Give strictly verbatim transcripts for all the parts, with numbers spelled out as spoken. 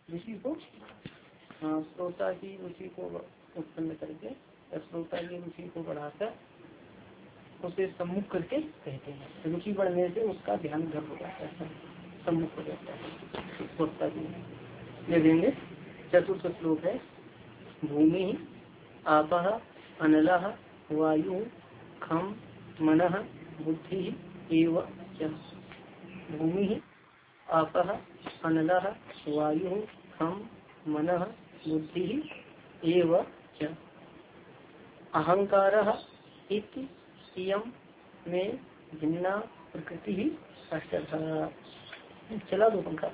रुचि को, हाँ श्रोता की रुचि को उत्पन्न करके श्रोता की रुचि को बढ़ाकर उसे सम्मुख करके कहते हैं। रुचि बढ़ने से उसका ध्यान घर हो जाता है, सम्मुख हो जाता है श्रोता की। देखेंगे चतुर्थ श्लोक है। भूमि आपः अनलः वायु खम मनः बुद्धि एव च। भूमि आपः अनलः वायु खम मनः बुद्धि एव च। अहंकारः इति इयं में भिन्ना प्रकृति ही अष्टधा। चला दो पंखा,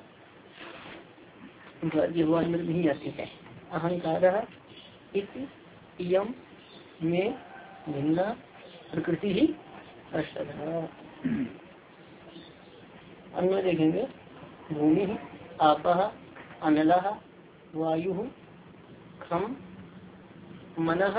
ये आवाज मेरे नहीं आती है। अहंकारः इति इयं में भिन्ना प्रकृति ही अष्टधा। अन्य देखेंगे। भूमि आपः अनलः वायु खम मनः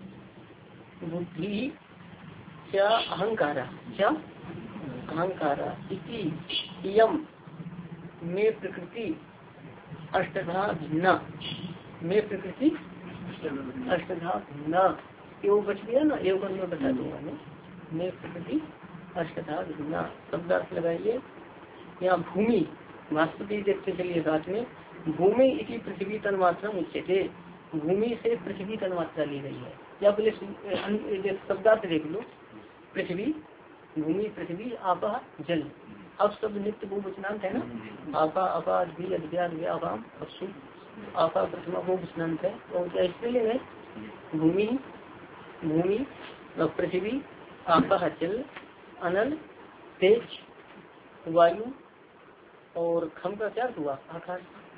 बुद्धि क्या अहंकार क्या अहंकार इति इयं में प्रकृति अष्टधा भिन्ना। में प्रकृति अष्टधा भिन्ना। एवं बच गया ना, एवं मैं बता दूंगा मैं। में प्रकृति अष्टधा भिन्ना शब्दार्थ लगाइए। यहाँ भूमि वास्तविक देखते चलिए साथ में। भूमि इति पृथ्वी तन्मात्रा उच्यते। भूमि से पृथ्वी तन्मात्रा ली गई है। या पहले शब्दार्थ देख लो। पृथ्वी भूमि पृथ्वी आपा जल। अब सब नित्य बहुवचनांत है ना। आपा अपा अद्भि अद्भ्याद व्यापाम अपसु आपा प्रथमा बहुवचनांत है। तो क्या स्त्रीलिंग है। भूमि भूमि पृथ्वी आपा जल अनल तेज वायु और खम का क्या हुआ आकाश।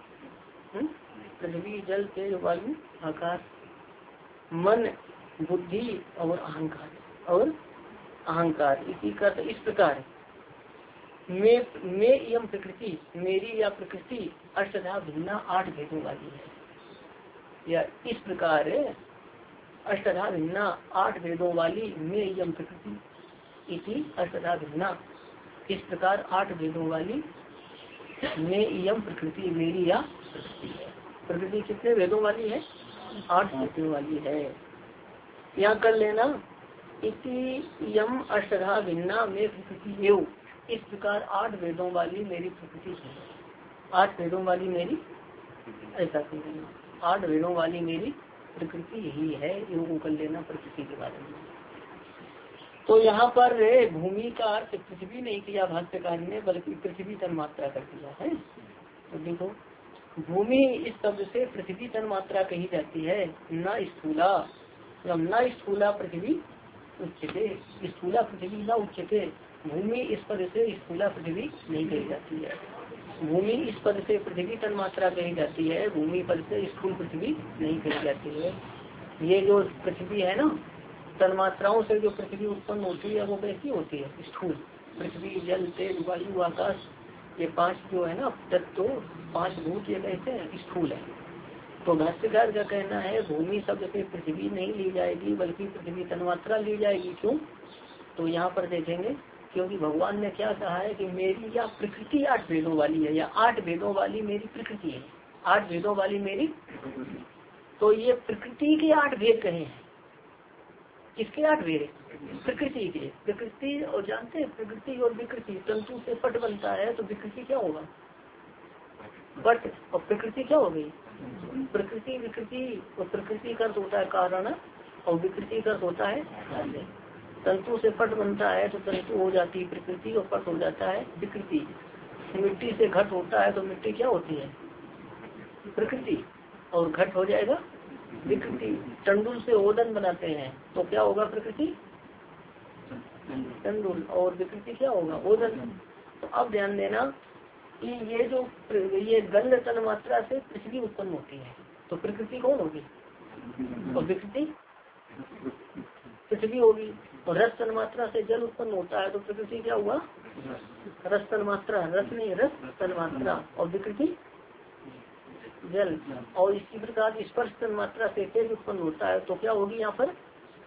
पृथ्वी जल तेज वायु आकाश मन बुद्धि और अहंकार और अहंकार इसी का तो इस प्रकार में में यम प्रकृति मेरी या प्रकृति अष्टधा भिन्ना आठ भेदों वाली है। या इस प्रकार अष्टधा भिन्ना आठ भेदों वाली में यम प्रकृति इसी अष्टधा भिन्ना इस प्रकार आठ भेदों वाली में यम प्रकृति मेरी या प्रकृति है। प्रकृति कितने भेदों वाली है। आठ भेदों वाली है। यहाँ कर लेना इति यम अष्टधा भिन्ना में प्रकृति एव। इस प्रकार आठ वेदों वाली मेरी प्रकृति है। आठ वेदों वाली मेरी ऐसा कहना आठ वेदों वाली मेरी प्रकृति यही है। योग कर लेना प्रकृति के बारे में। तो यहाँ पर भूमि का अर्थ पृथ्वी नहीं किया भाष्यकार ने, बल्कि पृथ्वी तन्मात्रा कर दिया है। तो देखो भूमि इस शब्द से पृथ्वी तन्मात्रा कही जाती है। न स्थूला न स्थूला पृथ्वी उच्चते। स्थूला पृथ्वी न उच्चते। भूमि इस पद से स्थूला पृथ्वी नहीं कही जाती है। भूमि इस पद से पृथ्वी तन्मात्रा कही जाती है। भूमि पद से स्थूल पृथ्वी नहीं कही जाती है। ये जो पृथ्वी है ना, तन्मात्राओं से जो पृथ्वी उत्पन्न होती है वो कैसी होती है। स्थूल पृथ्वी जल तेज वायु आकाश ये पांच जो है ना तत्व, पांच भूत ये कहते हैं स्थूल है। तो भाष्यकार का कहना है भूमि शब्द से पृथ्वी नहीं ली जाएगी, बल्कि पृथ्वी तन्मात्रा ली जाएगी। क्यों? तो यहाँ पर देखेंगे क्योंकि भगवान ने क्या कहा है कि मेरी या प्रकृति आठ भेदों वाली है, या आठ भेदों वाली मेरी प्रकृति है। आठ भेदों वाली मेरी तो ये प्रकृति के आठ भेद कहे हैं। किसके आठ भेद? प्रकृति के। प्रकृति और जानते हैं प्रकृति और विकृति तंतु से पट बनता है। तो विकृति क्या होगा? पट। और प्रकृति क्या हो गई? प्रकृति विकृति। और प्रकृति का अर्थ होता है कारण और विकृति का अर्थ होता है कार्य। तंतु से पट बनता है तो तंतु हो जाती है प्रकृति और पट हो जाता है विकृति। मिट्टी से घट होता है तो मिट्टी क्या होती है? प्रकृति और घट हो जाएगा विकृति। तंडुल से ओदन बनाते हैं तो क्या होगा? प्रकृति तंडुल और विकृति क्या होगा? ओदन। तो अब ध्यान देना कि ये जो ये गंध तन मात्रा से पृथ्वी उत्पन्न होती है तो प्रकृति कौन होगी? और विकृति पृथ्वी होगी। और रस तन मात्रा से जल उत्पन्न होता है तो प्रकृति क्या हुआ? रस तन मात्रा। रस नहीं रस तन मात्रा। और विकृति जल। और इसी प्रकार स्पर्श तन मात्रा से तेज उत्पन्न होता है तो क्या होगी यहाँ पर?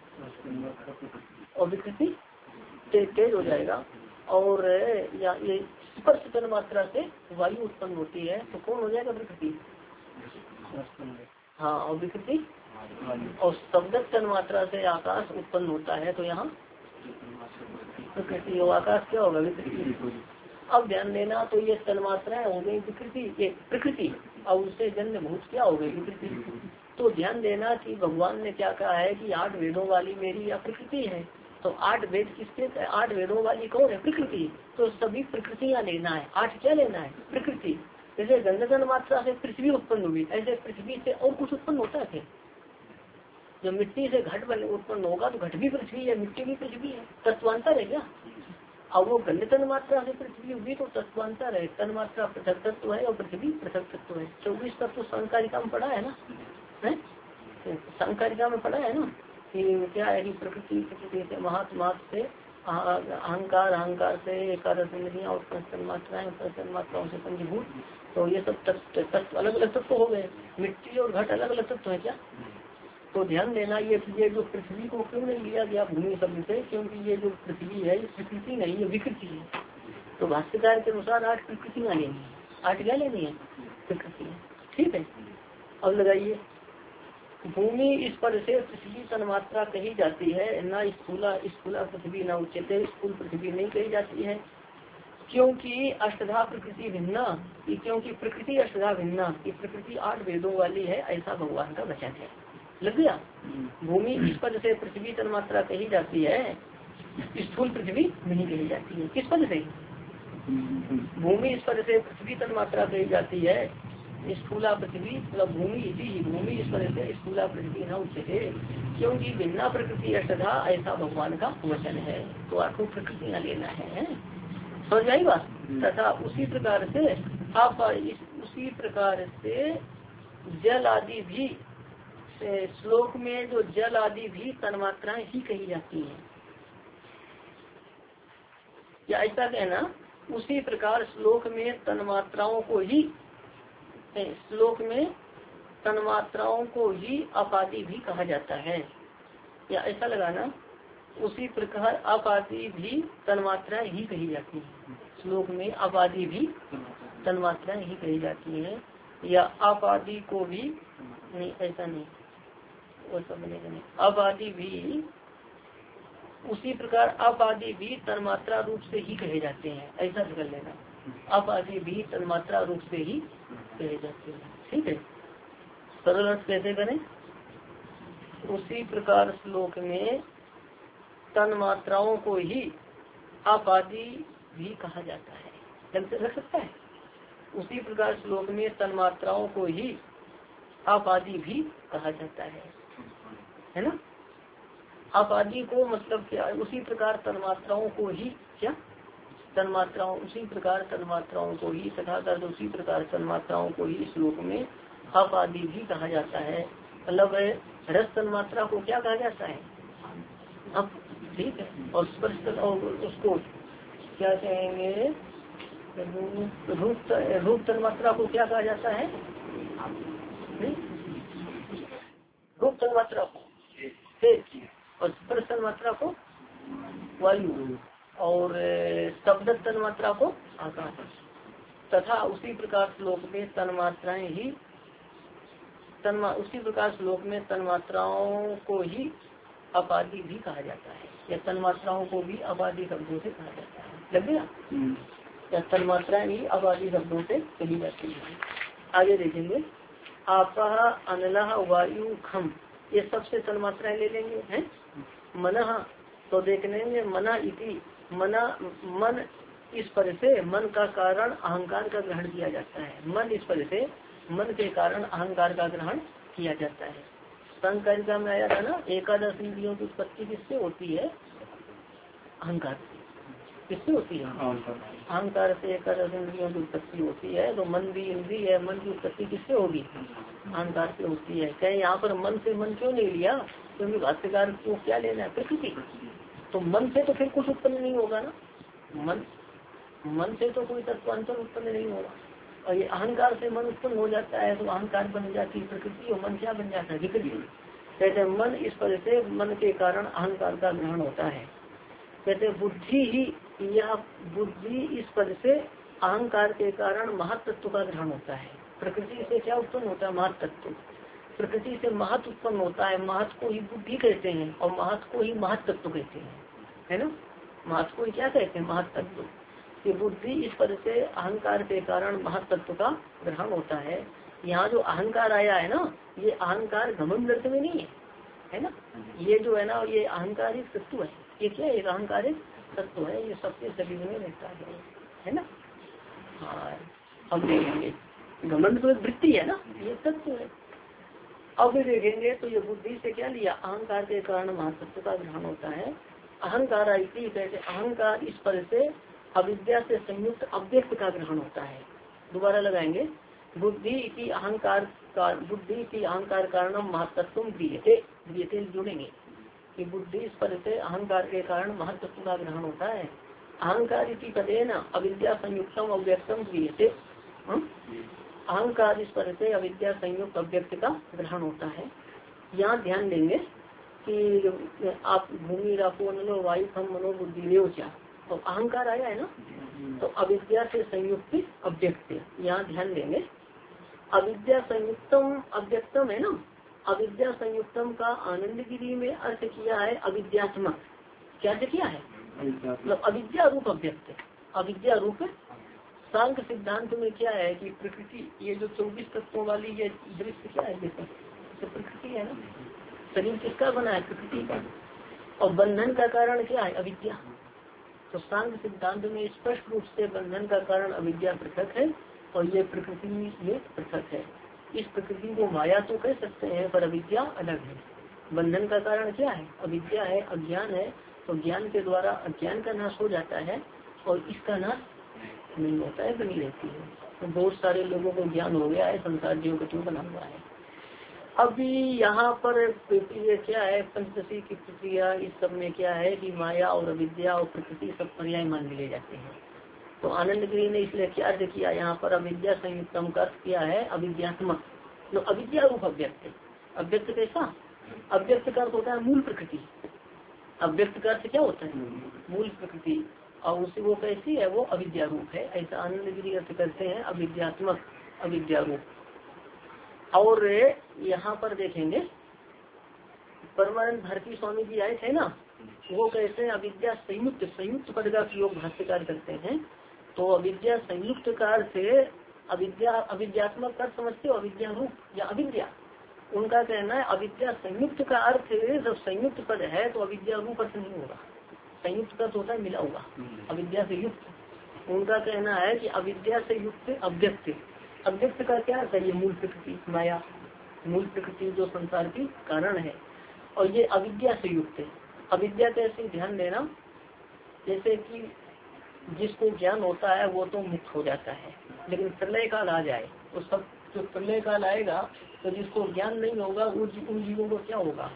और विकृति तेज तेज हो जाएगा। और या ये स्पर्श तन मात्रा से वायु उत्पन्न होती है तो कौन हो जाएगा? प्रकृति। हाँ, और विकृति और शब्द तन्मात्रा से आकाश उत्पन्न होता है, तो यहाँ प्रकृति और आकाश क्या होगा? विकृति। अब ध्यान देना, तो ये तन्मात्राएं हो गई विकृति, ये प्रकृति, और उससे जन्म भूत क्या हो गई? विकृति। तो ध्यान देना कि भगवान ने क्या कहा है कि आठ वेदों वाली मेरी या प्रकृति है। तो आठ वेद किसके? आठ वेदों वाली कौन है? प्रकृति। तो सभी प्रकृतियाँ लेना है। आठ क्या लेना है? प्रकृति। जैसे गंध तन्मात्रा से पृथ्वी उत्पन्न हुई, ऐसे पृथ्वी से और कुछ उत्पन्न होता है? जब मिट्टी से घट बने उत्पन्न होगा तो घट भी पृथ्वी है, मिट्टी भी पृथ्वी है, तत्वांतर है क्या? अब वो गंध तन्मात्रा से पृथ्वी हुई तो तत्वांतर है, तन्मात्रा पृथक तत्व है और पृथ्वी पृथक तत्व है। चौबीस तत्व सांकारिका में पढ़ा है ना? है सांकारिका में पढ़ा है ना कि क्या है कि प्रकृति प्रकृति से महात्मा से अहंकार, अहंकार से एकादश इंद्रियां और तन्मात्राएं, तन्मात्राओं से पंचभूत, तो ये सब तत्व अलग अलग तत्व हो गए। मिट्टी और घट अलग अलग तत्व है क्या? तो ध्यान देना, ये ये जो पृथ्वी को क्यों नहीं लिया गया भूमि शब्द से? क्योंकि ये जो पृथ्वी है ये प्रकृति नहीं, ये विकृति है। तो भाष्यकार के अनुसार आठ प्रकृतियाँ लेनी है। आठ क्या लेनी है? प्रकृति। ठीक है, अब लगाइए। भूमि इस पर से पृथ्वी तन्मात्रा कही जाती है, न स्थूला स्थूला पृथ्वी न उच्चते, स्थूल पृथ्वी नहीं कही जाती है। क्योंकि अष्टधा प्रकृति भिन्ना, क्योंकि प्रकृति अष्टधा भिन्ना, की प्रकृति आठ वेदों वाली है, ऐसा भगवान का वचन है। लग गया? भूमि इस पद से पृथ्वी तन्मात्रा कही जाती है, स्थूल पृथ्वी नहीं कही जाती है। किस पद से? भूमि इस पद से पृथ्वी तन्मात्रा कही जाती है, स्थूला पृथ्वी मतलब भूमि इसी भूमि इस पद से स्थूला पृथ्वी न उच्चते, क्योंकि भिन्ना प्रकृति अष्टधा, ऐसा भगवान का वचन है। तो आठों प्रकृतियाँ लेना है, समझ आई बात? तथा उसी प्रकार से आप उसी प्रकार से जल आदि भी, श्लोक में जो जल आदि भी तन्मात्राएं ही कही जाती हैं, या ऐसा कहना उसी प्रकार श्लोक में तन्मात्राओं को ही, श्लोक में तन्मात्राओं को ही अपादि भी कहा जाता है, या ऐसा लगाना उसी प्रकार अपादि भी तन्मात्राएं ही कही जाती हैं। श्लोक में अपादि भी तन्मात्राएं ही कही जाती हैं, या अपादि को भी नहीं, ऐसा नहीं, वो सब नहीं। अपादि भी उसी प्रकार अपादि भी तन्मात्रा रूप से ही कहे जाते हैं, ऐसा कर लेना। अपादि भी तन्मात्रा रूप से ही कहे जाते हैं। ठीक है, सरल अर्थ कैसे करें? उसी प्रकार श्लोक में तन्मात्राओं को ही अपादि भी कहा जाता है, ढंग से रख सकता है। उसी प्रकार श्लोक में तन्मात्राओं को ही अपादि भी कहा जाता है, है ना? अपादि को मतलब क्या? उसी प्रकार तन्मात्राओं को ही, क्या तन्मात्राओं, उसी प्रकार तन्मात्राओं को ही, तथा दर्द उसी प्रकार तन्मात्राओं को ही श्लोक में अपादि भी कहा जाता है। मतलब रस तन्मात्रा को क्या कहा जाता है? अब ठीक है, और स्पर्श और उसको क्या कहेंगे? रूप रूप तन्मात्रा को क्या कहा जाता है? रूप तन्मात्रा को तेज, और स्पर्श तन्मात्रा को वायु, और शब्द तन्मात्रा को आकाश। तथा उसी प्रकार श्लोक में तन्मात्राएं ही तन्मा उसी प्रकार श्लोक में तन्मात्राओं को ही अपादि भी कहा जाता है, या तन्मात्राओं को भी अपादि शब्दों से कहा जाता है। लग गया? या तन्मात्राएं भी अपादि शब्दों से कही जाती है। आगे देखेंगे, आपा अनला वायु खम, ये सबसे तन्मात्राएं ले लेंगे हैं। मना, तो देख लेंगे मना इति, मना मन इस पद से मन का कारण अहंकार का ग्रहण किया जाता है। मन इस पद से मन के कारण अहंकार का ग्रहण किया जाता है। संकारिका में आया था ना, एकादश इंद्रियों की उत्पत्ति किससे होती है? अहंकार से। किससे होती है? अहंकार से एकादश इंद्रियों की उत्पत्ति होती है। तो मन भी इंद्रिय है, मन की उत्पत्ति किससे होगी? अहंकार से होती है। क्या यहाँ पर मन से मन क्यों नहीं लिया? क्योंकि भाष्यकार को क्या लेना है? प्रकृति। तो मन से तो फिर कुछ उत्पन्न नहीं होगा ना, मन मन से तो कोई तत्वांतर उत्पन्न नहीं होगा। और ये अहंकार से मन उत्पन्न हो जाता है, तो अहंकार बन जाती है प्रकृति, और मन क्या बन जाता है? विकृति। कहते हैं मन इस पर से मन के कारण अहंकार का ग्रहण होता है। कहते बुद्धि ही, यह बुद्धि इस पद से अहंकार के कारण महत्त्व का ग्रहण होता है। प्रकृति से क्या उत्पन्न होता है? महत तत्व। प्रकृति से महत उत्पन्न होता है, महत को ही बुद्धि कहते हैं और महत को ही महत तत्व कहते हैं, है ना। महत को ही क्या कहते हैं? महत तत्व। कि बुद्धि इस पर से अहंकार के कारण महत तत्व का ग्रहण होता है। यहाँ जो अहंकार आया है ना, ये अहंकार घमंड अर्थ में नहीं है, है ना। ये जो है ना, ये अहंकारिक तत्व है। ये क्या है? अहंकारिक तत्व है, ये सबके शरीर में रहता है, है ना। हाँ, अब देखेंगे घमंड तो एक वृत्ति है ना, ये तत्व है। अब देखेंगे तो ये बुद्धि से क्या लिया? अहंकार के कारण महातत्व का ग्रहण होता है। अहंकार आई कहते अहंकार इस पर से अविद्या से संयुक्त अव्यक्त का ग्रहण होता है। दोबारा लगाएंगे, बुद्धि की अहंकार का बुद्धि की अहंकार कारण महत्त्व क्रियते क्रियते जोड़ेंगे कि बुद्धि इस पर से अहंकार के कारण महत्त्व का ग्रहण होता है। अहंकार इसी पदे न अविद्या संयुक्तम अव्यक्तम क्रियते। अहंकार इस पर से अविद्या संयुक्त अव्यक्त का ग्रहण होता है। यहाँ ध्यान देंगे कि आप भूमि रापो नलो वायु हम मनोबुद्धि क्या, तो अहंकार आया है ना, तो अविद्या से संयुक्त अव्यक्त, यहाँ ध्यान देंगे। अविद्या संयुक्तम अव्यक्तम है ना, अविद्या संयुक्तम का आनंद गिरी में अर्थ किया है अविद्यात्मक। क्या अर्थ किया है? मतलब अविद्या रूप अव्यक्त, अविद्या रूप। सांख्य सिद्धांत में क्या है कि प्रकृति, ये जो चौबीस तत्वों वाली ये दृश्य क्या है? ये तो प्रकृति है ना। शरीर किसका बना है? प्रकृति का। और बंधन का कारण क्या है? अविद्या। तो सांख्य सिद्धांत में स्पष्ट रूप से बंधन का कारण अविद्या पृथक है और ये प्रकृति ये पृथक है। इस प्रकृति को माया तो कह सकते हैं, पर अविद्या अलग है। बंधन का कारण क्या है? अविद्या है, अज्ञान है। तो ज्ञान के द्वारा अज्ञान का नाश हो जाता है और इसका नाश नहीं होता है, बनी रहती है। तो बहुत सारे लोगों को ज्ञान हो गया है, संसार जीव क्यों बना हुआ है। अभी यहाँ पर ये क्या है? पंचदशी की प्रक्रिया, इस सब में क्या है कि माया और अविद्या और प्रकृति सब पर्याय मान लिए जाते हैं। तो आनंद गिरी ने इसलिए क्या अर्थ किया यहाँ पर? अविद्या संयुक्तम का अर्थ किया है अविद्यात्मक, जो अविद्या रूप अव्यक्त। अव्यक्त कैसा? अव्यक्त का अर्थ होता है मूल प्रकृति। अव्यक्त का अर्थ क्या होता है? मूल प्रकृति। और उसी वो कैसी है? वो अविद्या रूप है। ऐसा आनंद गिरी अर्थ करते हैं अविद्यात्मक, अविद्या रूप। और यहाँ पर देखेंगे परमानंद भारती स्वामी जी आए थे ना, वो कहते हैं अविद्या संयुक्त, संयुक्त पद का प्रयोग भाष्यकार करते हैं। तो अविद्या संयुक्त का अर्थ अविद्या, अविद्यात्मक का समझते हो? अविद्या रूप या अविद्या, उनका कहना है अविद्या संयुक्त का अर्थ जब संयुक्त पद है तो अविद्या रूप अर्थ नहीं होगा। संयुक्त का होता है मिला हुआ, अविद्या से युक्त। उनका कहना है कि अविद्या से युक्त अव्यक्त। अव्यक्त का क्या अर्थ है? ये मूल प्रकृति माया, मूल प्रकृति जो संसार की कारण है। और ये अविद्या से युक्त है। अविद्या कैसे? ध्यान देना, जैसे कि जिसको ज्ञान होता है वो तो मुक्त हो जाता है, लेकिन प्रलय काल आ जाए तो सब, जो प्रलय काल आएगा तो जिसको ज्ञान नहीं होगा उन जीवों को क्या होगा?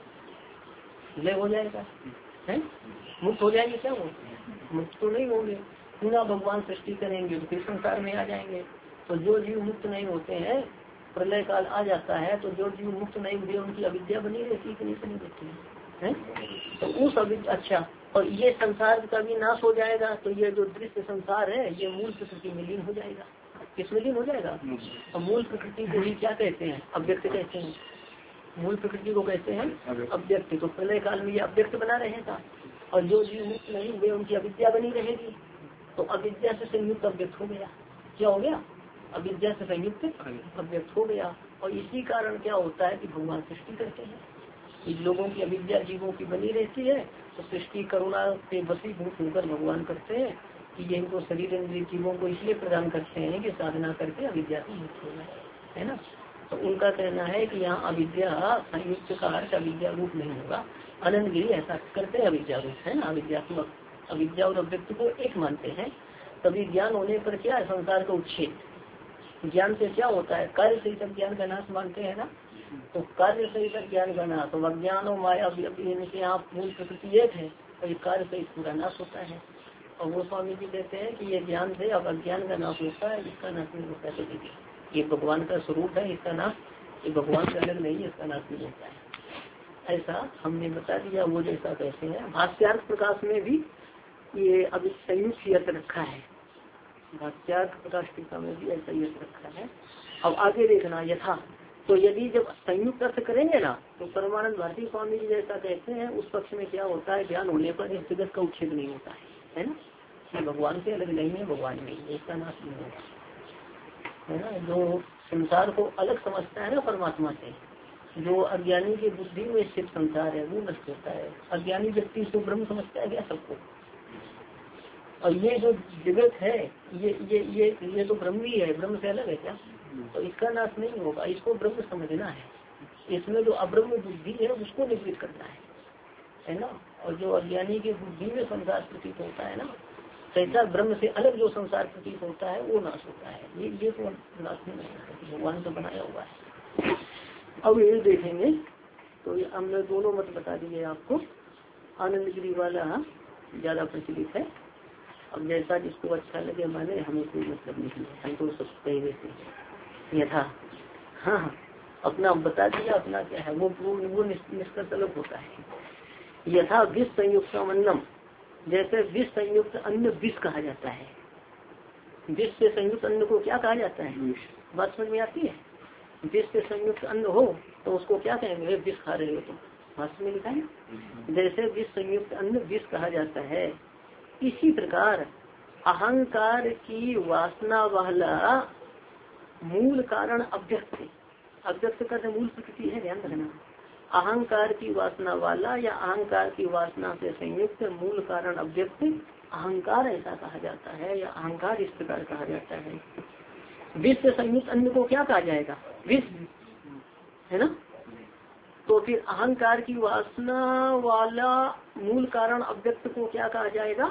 लय हो जाएगा, है मुक्त हो जाएंगे। क्या वो मुक्त तो नहीं होंगे, पुनः भगवान सृष्टि करेंगे तो फिर संसार में आ जाएंगे। तो जो जीव मुक्त नहीं होते हैं, प्रलय काल आ जाता है तो जो जीव मुक्त नहीं हुए उनकी अविद्या बनी रहती कि नहीं बनी रहती है? तो उस अविद्या, अच्छा, और ये संसार का भी नाश हो जाएगा। तो ये जो दृश्य संसार है ये मूल प्रकृति में लीन हो जाएगा। किसमें लीन हो जाएगा? और मूल प्रकृति को ही क्या कहते हैं? अव्यक्त कहते हैं। मूल प्रकृति को कहते हैं अव्यक्त। तो प्रलय काल में ये अव्यक्त बना रहेगा और जो जीव मुक्त नहीं हुए उनकी अविद्या बनी रहेगी। तो अविद्या से संयुक्त अव्यक्त हो गया। क्या हो गया? अविद्या से संयुक्त अव्यक्त हो गया। और इसी कारण क्या होता है कि भगवान सृष्टि करते हैं। इन लोगों की अविद्या जीवों की बनी रहती है तो सृष्टि करुणा से वशीभूत होकर भगवान करते हैं कि ये इनको शरीर इंद्रिय जीवों को इसलिए प्रदान करते हैं कि साधना करके अविद्या से मुक्त हो जाए, है ना। तो उनका कहना है कि यहाँ अविद्या संयुक्त का अर्थ अविद्या रूप नहीं होगा। आनंद गिरी ऐसा करते हैं अविद्या रूप, है ना, अविद्यात्मक। अविद्या और अव्यक्त को एक मानते हैं। तभी ज्ञान होने पर क्या है? संसार का उच्छेद। ज्ञान से क्या होता है? कार्य से तक ज्ञान का नाश मानते हैं ना। तो कार्य से तक ज्ञान का नाश, तो अज्ञान और माया यहाँ मूल प्रकृति एक है और ये कार्य से पूरा नाश होता है। और वो स्वामी जी कहते हैं कि ये ज्ञान से अब अज्ञान का नाश होता है, इसका नाश नहीं होता है। तो ये भगवान का स्वरूप है, इसका नाश, ये भगवान से अलग नहीं है, इसका नाश नहीं होता है। ऐसा हमने बता दिया। वो जैसा कहते हैं भाष्यार्थ प्रकाश में भी ये अभी संयुक्त अर्थ रखा है। भाष्यार्थ राष्ट्रिका में भी ऐसा ही रखा है। अब आगे देखना यथा, तो यदि जब संयुक्त अर्थ करेंगे ना तो परमानंद भारती स्वामी जी जैसा कहते हैं उस पक्ष में क्या होता है, ज्ञान होने पर इस जगत का उच्छेद नहीं होता है, है ना। ये भगवान से अलग नहीं है, भगवान में इसका नाश नहीं होगा, है ना। जो संसार को अलग समझता है ना परमात्मा से, जो अज्ञानी की बुद्धि में स्थित संसार है वो नष्ट होता है। अज्ञानी व्यक्ति इसको ब्रह्म समझता है क्या सबको, और ये जो जगत है ये ये ये ये तो ब्रह्म ही है, ब्रह्म से अलग है क्या, तो इसका नाश नहीं होगा, इसको ब्रह्म समझना है। इसमें जो अब्रह्म बुद्धि है उसको निवृत्त करना है, है ना। और जो अज्ञानी की बुद्धि में संसार प्रतीत होता है ना, कैसा ब्रह्म से अलग जो संसार प्रतीत होता है वो नाश होता है। ये ये तो नाश नहीं होता, भगवान तो बनाया हुआ है। अब ये देखेंगे तो ये हमने दोनों मत बता दिए आपको। आनंद गिरी वाला ज्यादा प्रचलित है, अब जैसा जिसको अच्छा लगे माने, हमें कोई मतलब नहीं है, हम तो सब पहले से यथा। हाँ हाँ अपना बता दिया, अपना क्या है वो वो, वो निष्कर्ष अलग होता है। यथा विष संयुक्त अन्नम, जैसे विष संयुक्त अन्न विष कहा जाता है। विष से संयुक्त अन्न को क्या कहा जाता है, बात समझ में आती है। विष से संयुक्त अन्न हो तो उसको क्या कहेंगे, विष खा रहे हो तुम, भाष्य में लिखा है। जैसे विष संयुक्त अन्न विष कहा जाता है, इसी प्रकार अहंकार की वासना वाला मूल कारण अव्यक्त, अव्यक्त करते मूल प्रकृति है, ध्यान रखना। अहंकार की वासना वाला या अहंकार की वासना से संयुक्त मूल कारण अव्यक्त अहंकार ऐसा कहा जाता है, या अहंकार इस प्रकार कहा जाता है। विष से संयुक्त अन्न को क्या कहा जाएगा, विष, है ना। तो फिर अहंकार की वासना वाला मूल कारण अव्यक्त को क्या कहा जाएगा,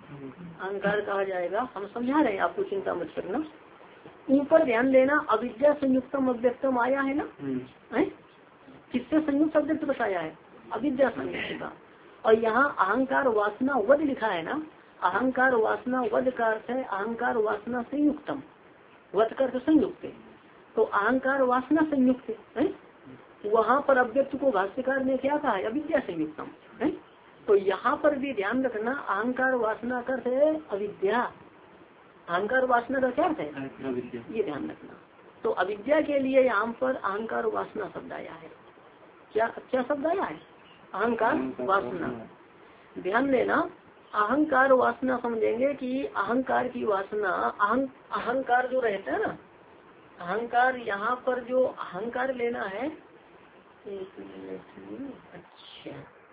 अहंकार कहा जाएगा। हम समझा रहे हैं, आपको चिंता मत करना। ऊपर ध्यान देना, अविद्या संयुक्तम अव्यक्तम आया है ना, है किससे संयुक्त अव्यक्त बताया है, अविद्या संयुक्त का। और यहाँ अहंकार वासना वध लिखा है ना, अहंकार वासना वध का अर्थ है अहंकार वासना संयुक्तम, वध का अर्थ संयुक्त है, तो अहंकार वासना संयुक्त है। वहाँ पर अव्यक्त को भाष्यकार ने क्या कहा है, अविद्या संयुक्तम है। तो यहाँ पर भी ध्यान रखना, अहंकार वासना का अर्थ है अविद्या, अहंकार वासना का क्या अर्थ है, ये ध्यान रखना। तो अविद्या के लिए यहाँ पर अहंकार वासना शब्द आया है। क्या क्या शब्द आया है, अहंकार वासना। ध्यान देना, अहंकार वासना समझेंगे कि अहंकार की वासना, अहं अहंकार जो रहता है ना, अहंकार यहाँ पर जो अहंकार लेना है, एक मिनट, अच्छा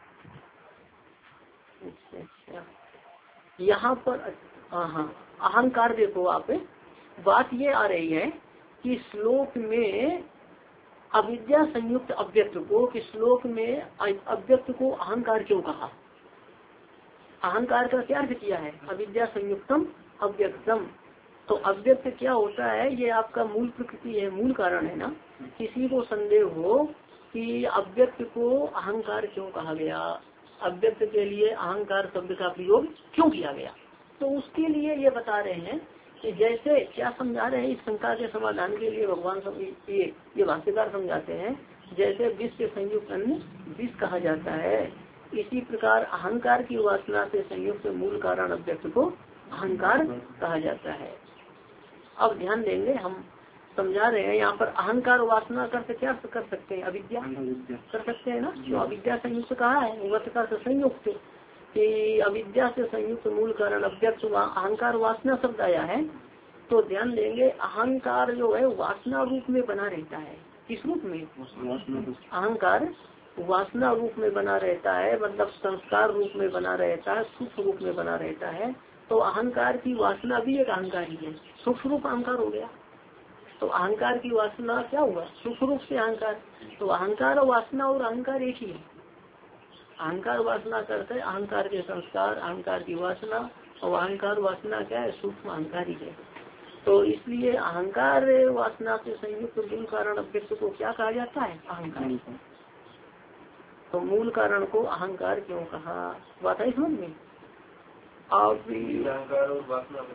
अच्छा अच्छा यहाँ पर हाँ अहंकार देखो आप, बात ये आ रही है कि श्लोक में अविद्या संयुक्त अव्यक्त को, कि श्लोक में अव्यक्त को अहंकार क्यों कहा, अहंकार का क्या अर्थ किया है, अविद्या संयुक्तम अव्यक्तम। तो अव्यक्त क्या होता है, ये आपका मूल प्रकृति है, मूल कारण है ना। किसी को संदेह हो कि अव्यक्त को अहंकार क्यों कहा गया, अव्यक्त के लिए अहंकार शब्द का प्रयोग क्यों किया गया, तो उसके लिए ये बता रहे हैं कि जैसे क्या समझा रहे हैं, इस शंका के समाधान के लिए भगवान ये ये भाष्यकार समझाते हैं, जैसे विष से संयुक्त अन्न विष कहा जाता है, इसी प्रकार अहंकार की वासना से संयुक्त मूल कारण अव्यक्त को अहंकार कहा जाता है। अब ध्यान देंगे, हम समझा रहे हैं यहाँ पर अहंकार वासना कर क्या कर सकते हैं, अविद्या कर सकते हैं ना, जो अविद्या संयुक्त कहा है, वत का संयुक्त, कि अविद्या से संयुक्त मूल कारण अव्यक्त अहंकार वासना शब्द आया है। तो ध्यान देंगे, अहंकार जो है वासना रूप में बना रहता है, किस रूप में, अहंकार वासना रूप में बना रहता है, मतलब संस्कार रूप में बना रहता है, सूक्ष्म रूप में बना रहता है। तो अहंकार की वासना भी एक अहंकार ही है, सूक्ष्म रूप अहंकार हो गया। तो अहंकार की वासना क्या हुआ, सूक्ष्म रूप से अहंकार। तो अहंकार और वासना और अहंकार एक ही है। अहंकार वासना करते अहंकार के संस्कार, अहंकार की वासना, और अहंकार वासना क्या है, सूक्ष्म अहंकार ही है। तो इसलिए अहंकार वासना से संयुक्त मूल कारण अव्यक्त को क्या कहा जाता है, अहंकार। तो मूल कारण को अहंकार क्यों कहा, बात है समझ में। आप अहंकार और वासना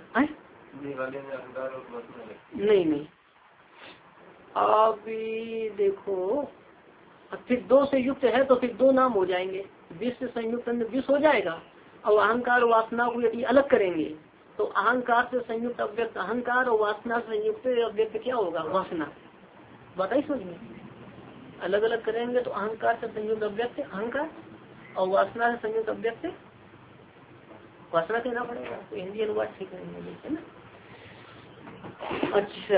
नहीं नहीं आप देखो, फिर दो से युक्त है तो फिर दो नाम हो जाएंगे, विष से संयुक्त विष हो जाएगा, और अहंकार वासना को यदि अलग करेंगे तो अहंकार से संयुक्त अव्यक्त अहंकार और वासना से संयुक्त अव्यक्त क्या होगा? वासना। बताइए समझ में, अलग अलग करेंगे तो अहंकार से संयुक्त अव्यक्त अहंकार और वासना से संयुक्त अव्यक्त वासना कहना पड़ेगा। तो हिंदी अनुवाद ठीक है ना। अच्छा,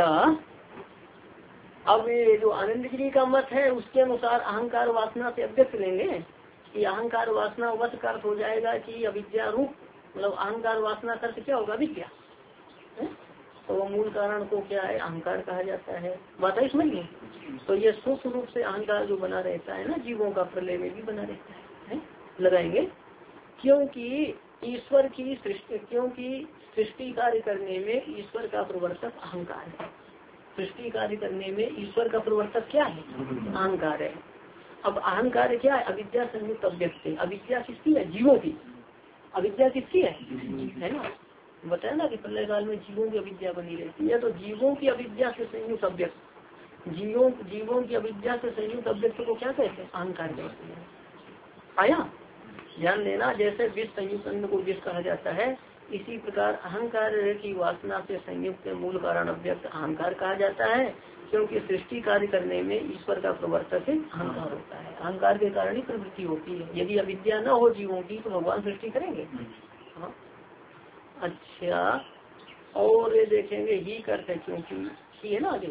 अब ये जो आनंद गिरी का मत है उसके अनुसार अहंकार वासना से अव्यक्त लेंगे कि अहंकार वासना वश का अर्थ हो जाएगा कि अविद्या रूप, मतलब अहंकार वासना का अर्थ क्या होगा? विद्या। तो मूल कारण को क्या है? अहंकार कहा जाता है। बात है समझिए। तो ये सूक्ष्म रूप से अहंकार जो बना रहता है ना जीवों का, प्रलय में भी बना रहता है, है? लगाएंगे क्योंकि ईश्वर की सृष्टि, क्योंकि सृष्टि कार्य करने में ईश्वर का प्रवर्तक अहंकार है। सृष्टि कार्य करने में ईश्वर का प्रवर्तक क्या है? अहंकार है। अब अहंकार क्या है? अविद्या संयुक्त अव्यक्त है। अविद्या किसकी है? जीवों की। अविद्या किसकी है? है ना, बताया ना कि प्रलय काल में जीवों की अविद्या बनी रहती है। तो जीवों की अविद्या से संयुक्त अव्यक्त, जीवों जीवों की अविद्या से संयुक्त अव्यक्त को क्या कहते हैं? अहंकार कहते हैं। आया ध्यान देना, जैसे विष संयुक्त अन्न को विष कहा जाता है, इसी प्रकार अहंकार की वासना से संयुक्त मूल कारण अव्यक्त अहंकार कहा जाता है। क्योंकि सृष्टि कार्य करने में ईश्वर का प्रवर्तक अहंकार होता है। अहंकार के कारण ही प्रवृत्ति होती है। यदि अविद्या न हो जीवों की तो भगवान सृष्टि करेंगे? हाँ। अच्छा, और ये देखेंगे ही करते क्योंकि ही है ना आगे,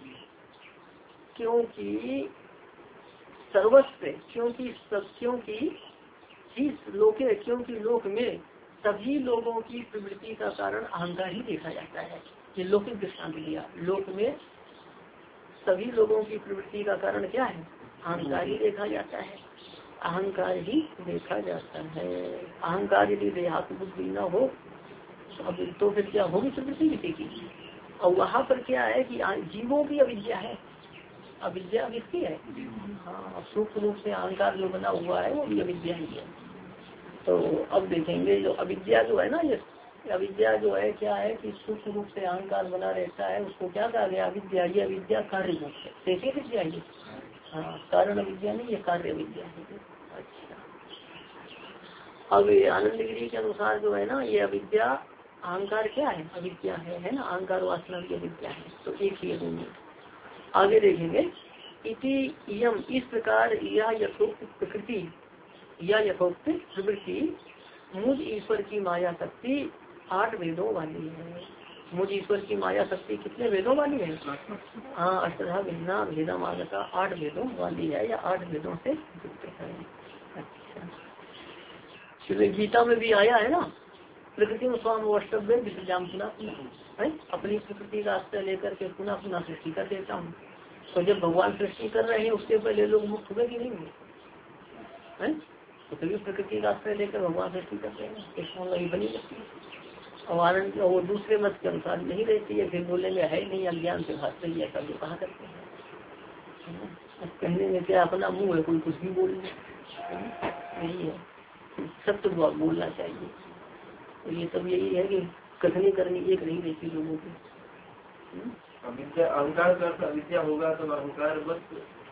क्योंकि सर्वस्व, क्योंकि सब, क्योंकि ही लोके, क्योंकि लोक में सभी लोगों की प्रवृत्ति का कारण अहंकार ही देखा जाता है। ये लौकिक दृष्टांत दिया। लोक में सभी लोगों की प्रवृत्ति का कारण क्या है? अहंकार ही देखा जाता है। अहंकार ही देखा जाता है। अहंकार यदि देहात्म बुद्धि न हो अब तो फिर क्या होगी? प्रवृत्ति किसी की। और वहाँ पर क्या है कि जीवों की अविद्या है। अविद्या किसकी है? हाँ, सूक्ष्म रूप से अहंकार जो बना हुआ है वो भी अविद्या ही है। तो अब देखेंगे जो अविद्या जो है ना, ये अविद्या जो है क्या है कि सूक्ष्म रूप से अहंकार बना रहता है, उसको क्या कहा गया? अविद्या। ये अविद्या कार्य रूप है। कैसे विद्या है? हाँ, कारण अविद्या नहीं, ये कार्य विद्या है। अच्छा, अब आनंद गिरी के अनुसार जो है ना, ये अविद्या अहंकार क्या है? अविद्या है, है ना। अहंकार वासना की अविद्या है। तो एक ही है। आगे देखेंगे इति यम, इस प्रकार यह यथोक्त प्रकृति या यथोक्त प्रवृत्ति मुझ ईश्वर की माया शक्ति आठ वेदों वाली है। मुझ ईश्वर की माया शक्ति कितने वेदों वाली है? हाँ, अष्टधा भिन्ना भेदम आगता, आठ वेदों वाली है या आठ वेदों से युक्त है। अच्छा, चलिए गीता में भी आया है ना, प्रकृति में स्वाम वस्तव्य विसर्जाम पुनः पुनः, अपनी प्रकृति का आश्रय लेकर के पुनः पुनः सृष्टि कर देता हूँ। तो जब भगवान सृष्टि कर रहे हैं उससे पहले लोग मुक्त हुए कि नहीं हुए? है तो कभी प्रकृति का आश्रय लेकर भगवान सृष्टि करते हैं, इसमें वही बनी रहती है। और आनंद वो दूसरे मत के अनुसार नहीं रहती है, फिर बोलेंगे है नहीं, अज्ञान से भागते ही ऐसा जो कहा करते हैं। कहने में क्या अपना मुंह है, कोई कुछ भी बोल नहीं है, सत्य तो बोलना चाहिए। तो ये सब यही है कि कथनी करनी एक नहीं रहती लोगों की। अविद्या अहंकार का अर्थ अविद्या होगा तो अहंकार बस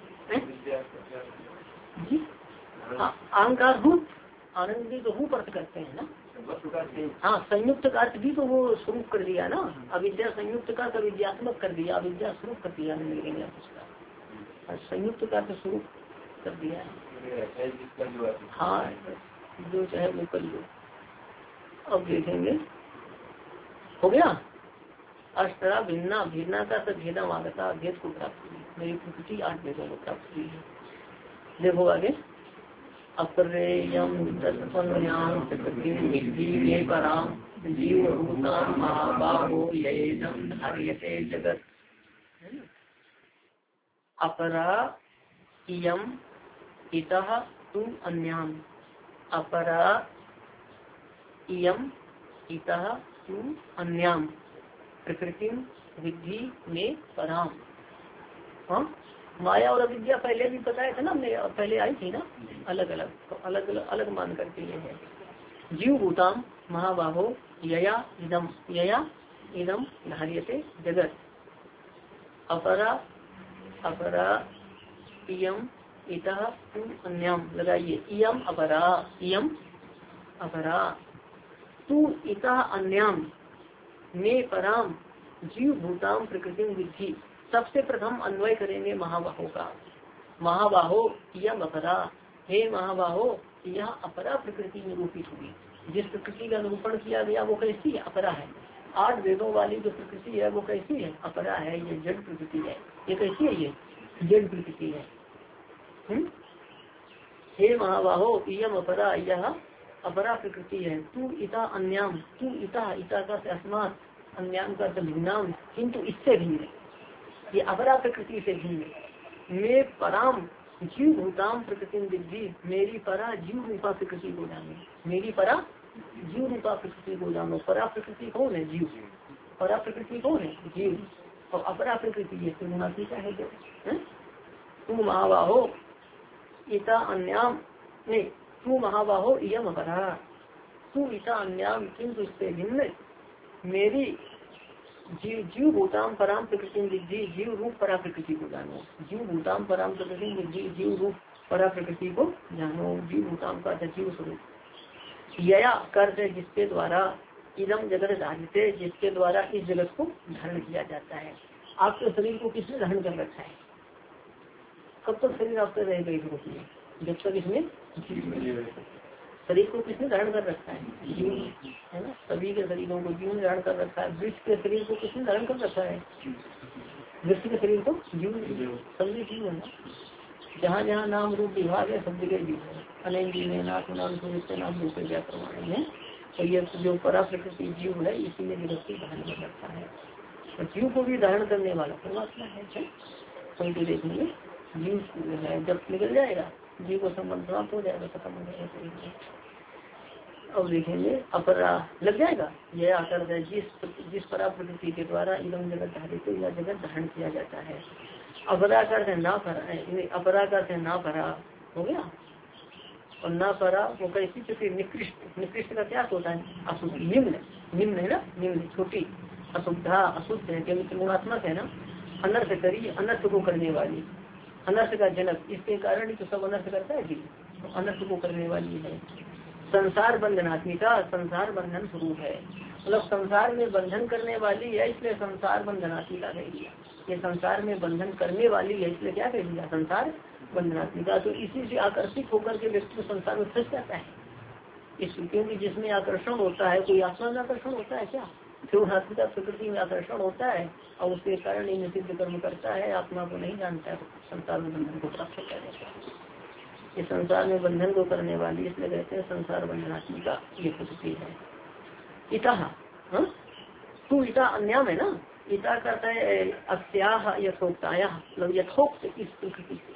जी हाँ, अहंकार रूप आनंद भी तो रूप अर्थ करते हैं ना। हाँ, संयुक्त का अर्थ भी तो वो स्वरूप कर दिया ना। अविद्या संयुक्त का अविद्यात्मक कर दिया, अविद्या स्वरूप कर दिया उसका, संयुक्त का अर्थ स्वरूप कर दिया है। हाँ, जो चाहे वो कर लो। अब देखेंगे हो गया। अष्टरा भिन्ना, भिन्ना का तो भेदम आगता, भेद को प्राप्त हुई, मेरी प्रकृति आठ भेदों को प्राप्त हुई है। देखो आगे, अपरेयम दर्पण्याम प्रकृति पराम जीव भूताम महाबाहो येदम धार्यते जगत। अपरा इयम इतः तु अन्याम, अपरा इयम इतः तु अन्याम प्रकृति विधि में पराम। हाँ, माया और अविद्या पहले भी बताया था ना हमने, पहले आई थी ना, अलग अलग तो अलग अलग अलग मान करके ये है। जीव भूताम महाबाहो यया इदम, यया इदम धार्यते जगत। अपरा अपरा इयम इतः तु अन्यम, लगाइए इयम अपरा, इयम अपरा तु इतः अन्यम, मैं पराम जीव भूताम प्रकृति विधि। सबसे प्रथम अन्वय करेंगे महाबाहो का। महाबाहो यम अपरा, हे महाबाहो यह अपरा प्रकृति निरूपित हुई। जिस प्रकृति का निरूपण किया गया वो कैसी है? अपरा है। आठ वेदों वाली जो प्रकृति है वो कैसी है? अपरा है। ये जड़ प्रकृति है। ये कैसी है? ये जड़ प्रकृति है। हुँ? हे महाबाहो इयम अपरा, यह अपरा प्रकृति है। तू इता अन्याम, तू इता, इता का से अस्मात, अन्याम का से भिन्नाम, किंतु इससे भिन्न, ये अपरा प्रकृति से भिन्न। मैं पराम जीव भूताम प्रकृति विद्धि, मेरी परा जीव रूपा प्रकृति को जानो। मेरी परा जीव रूपा प्रकृति को जानो। परा प्रकृति कौन है? जीव। परा प्रकृति कौन है? जीव। और अपरा प्रकृति ये त्रिगुणात्मिका है जो। तू महाबाहो इता अन्याम, नहीं, तू महाबाहो इयम अपरा, तू इता अन्याम किंतु इससे भिन्न, मेरी जीव जीव भूताम पराम प्रकृति विद्धि, जीव रूप परा प्रकृति को जानो। जीव भूताम पराम प्रकृति विद्धि, जीव रूप परा प्रकृति को जानो। जीव भूताम का जीव स्वरूप। यया कर्त है जिसके द्वारा, इदम जगत धारिते, जिसके द्वारा इस जगत को धारण किया जाता है। आपके शरीर को किसने धारण कर रखा है? कब तक शरीर आपका रहेगा इस रूप में? जब तक इसमें शरीर को किसने धारण कर रखा है? जीव है ना। सभी के शरीरों को जीव ने धारण कर रखा है। वृक्ष के शरीर को किसने धारण कर रखा है? वृक्ष के शरीर को जीव, सभी जीव है ना। जहाँ जहाँ नाम रूप विभाग है सब जगह जीव है। अनेक जीव है, नाथ नाम सूर्य नाम रूप प्रमाण है। तो ये जो परा प्रकृति जीव है इसी ने जगत को धारण कर रखा है। और जीव को भी धारण करने वाला परमात्मा है। कोई भी देखेंगे जीव है, जब निकल जाएगा जीव को संबंध प्राप्त हो जाएगा, खत्म हो जाएगा। अब देखेंगे अपरा लग जाएगा। यह आकर है जिस जिस परा प्रकृति के द्वारा इदम जगत धारित या जगत धारण किया जाता है। अपरा करते ना परा, अपरा करते ना परा हो गया। और ना परा वो कैसी चुकी? निकृष्ट। निकृष्ट का क्या होता है? अशुद्ध, निम्न। निम्न है ना, निम्न छोटी, अशुद्धा, अशुद्ध है, केवल गुणात्मक है ना। अनर्थ करी, अनर्थ को करने वाली, अनर्थ का जनक, इसके कारण ही तो सब अनर्थ करता है जी। तो अनर्थ को करने वाली है। संसार बंधनात्मिका, संसार बंधन स्वरूप है। मतलब संसार में बंधन करने वाली है, इसलिए संसार बंधनात्मिका कह दिया। ये संसार में बंधन करने वाली है, इसलिए क्या कह दिया? संसार बंधनात्मिका। तो इसी से आकर्षित होकर के व्यक्ति संसार में फंस जाता है। इस क्योंकि जिसमें आकर्षण होता है, कोई आत्मा में आकर्षण होता है क्या? त्रिगुणात्मिका प्रकृति में आकर्षण होता है और उसके कारण ही निषिद्ध कर्म करता है, आत्मा को नहीं जानता है, संसार में बंधन को प्राप्त कर देता है। ये संसार में बंधन को करने वाली, इसलिए कहते हैं संसार बंधनात्मिका ये प्रकृति है। इता तू इता अन्याम है ना। इता करता है अस्याह यथोक्ताया, मतलब यथोक्त इस प्रकृति से,